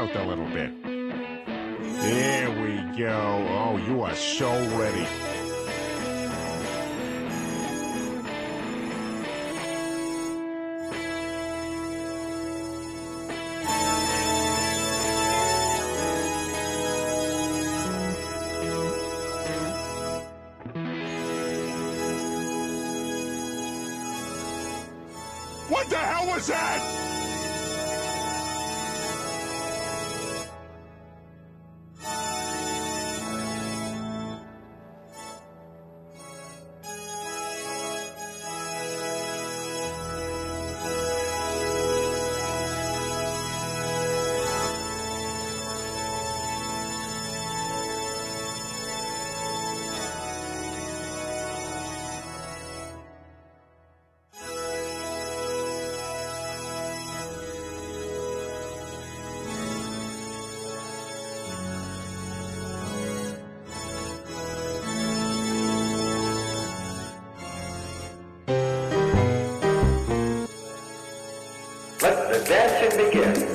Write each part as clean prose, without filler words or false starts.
out a little bit. There we go. Oh, you are so ready. What the hell was that? Let the dancing begin.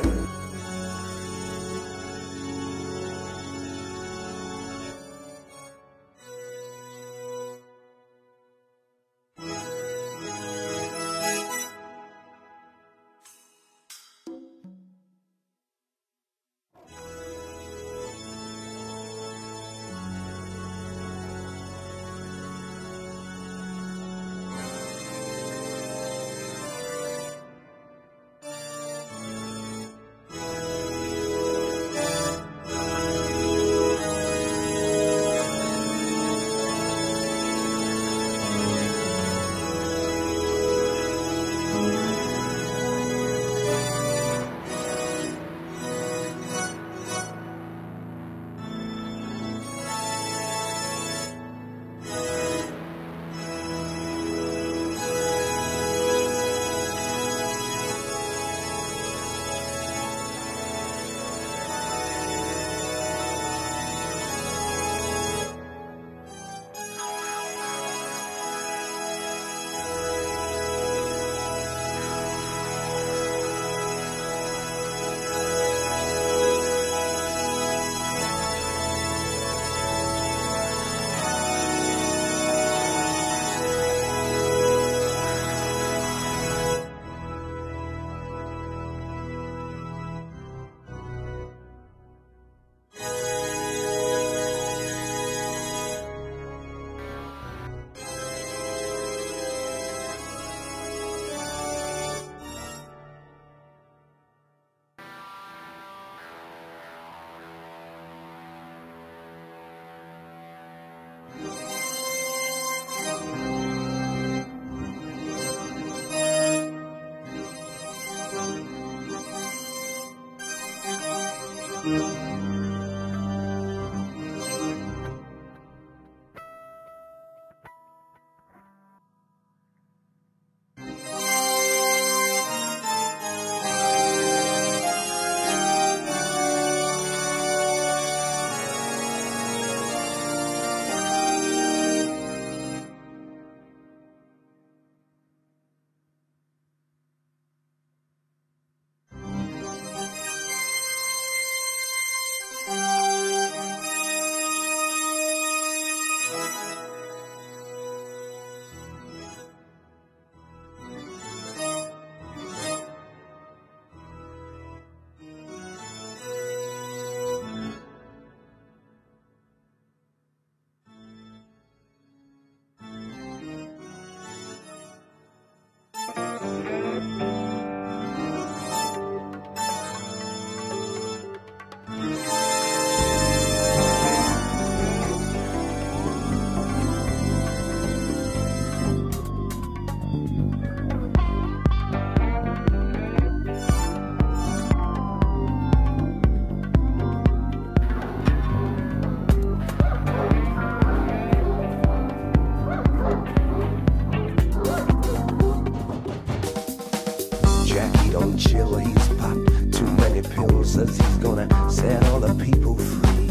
says he's gonna set all the people free.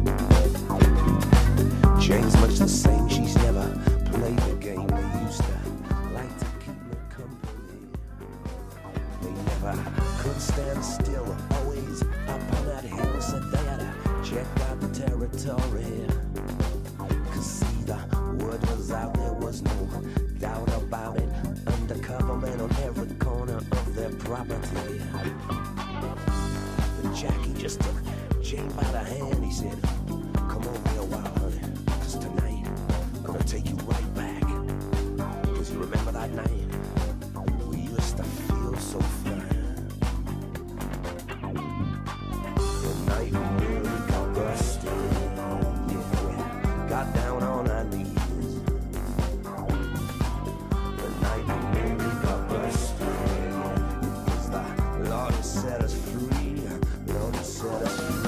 Jane's much the same, she's never played the game. They used to like to keep her company. They never could stand still, always up on property. But Jackie just took Jane by the hand. He said, come over here a while, honey. 'Cause tonight, I'm gonna take you right back. 'Cause you remember that night? We used to feel so fine. The night we nearly got busted. Yeah, we got down on our knees. The night we nearly got busted. It was the Lord who set us free. Lord who set us free.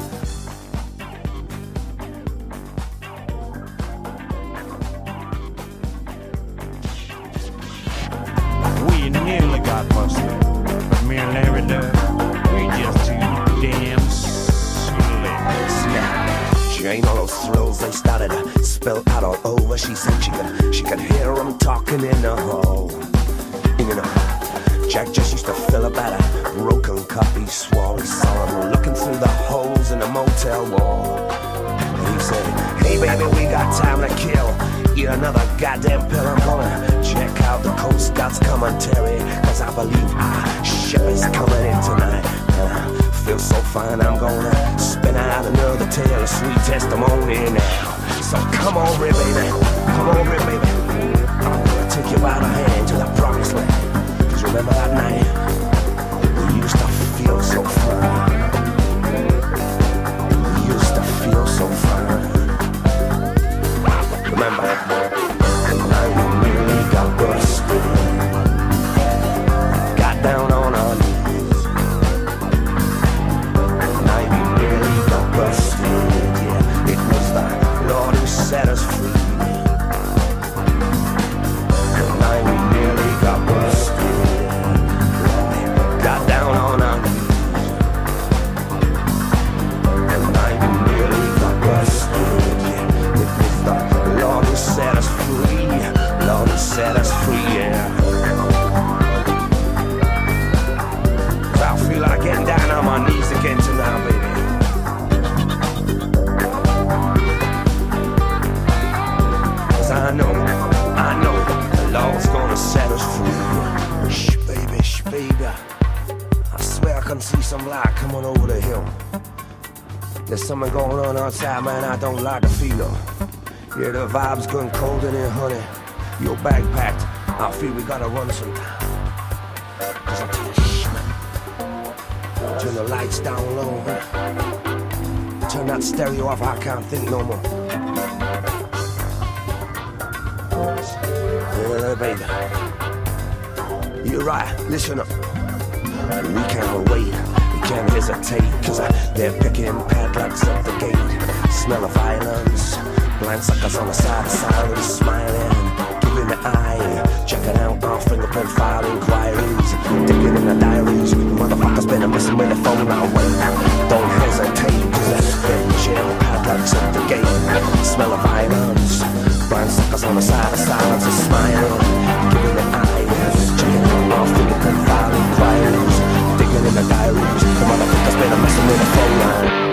We nearly got busted, but me and Larry Love, we just too damn slick. Jane, all those thrills, they started to spill out all over. She said she could hear them talking in the hall. And you know, Jack just used to fill up at a broken cup he swore. He saw him looking through the holes in the motel wall. And he said, hey baby, we got time to kill. Eat another goddamn pill. I'm gonna check out the Coast Guard's commentary, 'cause I believe our ship is coming in tonight. And I feel so fine, I'm gonna spin out another tale of sweet testimony now. So come on, Red baby, come on, Red baby. I'm gonna take you by the hand to the promised land. 'Cause remember that night, we used to feel so fine. We used to feel so fine. Remember, the night we nearly got busted. Got down on our knees. The night we nearly got busted. Yeah, it was the Lord who set us free. The night we nearly got busted. Got down on our knees. The night we nearly got busted. Yeah, it was the Lord who set us free. Lord who set us free, yeah. 'Cause I feel like getting down on my knees again tonight, baby. 'Cause I know the Lord's gonna set us free. Shh, baby, shh, baby. I swear I can see some light coming over the hill. There's something going on outside, man, I don't like to feel it. Yeah, the vibe's going cold in here, honey. Your bag packed, I feel we gotta run sometime. 'Cause I'm telling you, shh, man. Turn the lights down low, honey. Turn that stereo off, I can't think no more. Yeah, baby. You're right, listen up. We can't wait, we can't hesitate, 'cause they're picking padlocks up the gate. Smell of violence, blind suckers on the side of silence, smiling, giving the eye, checking out our fingerprint file inquiries, digging in the diaries. Motherfuckers been messing with the phone now. Wait, don't hesitate, 'cause they're jail padlocks up the gate. Smell of violence, blind suckers on the side of silence, smiling, giving the eye, checking out our fingerprint file inquiries, digging in the diaries. The motherfuckers been messing with the phone line.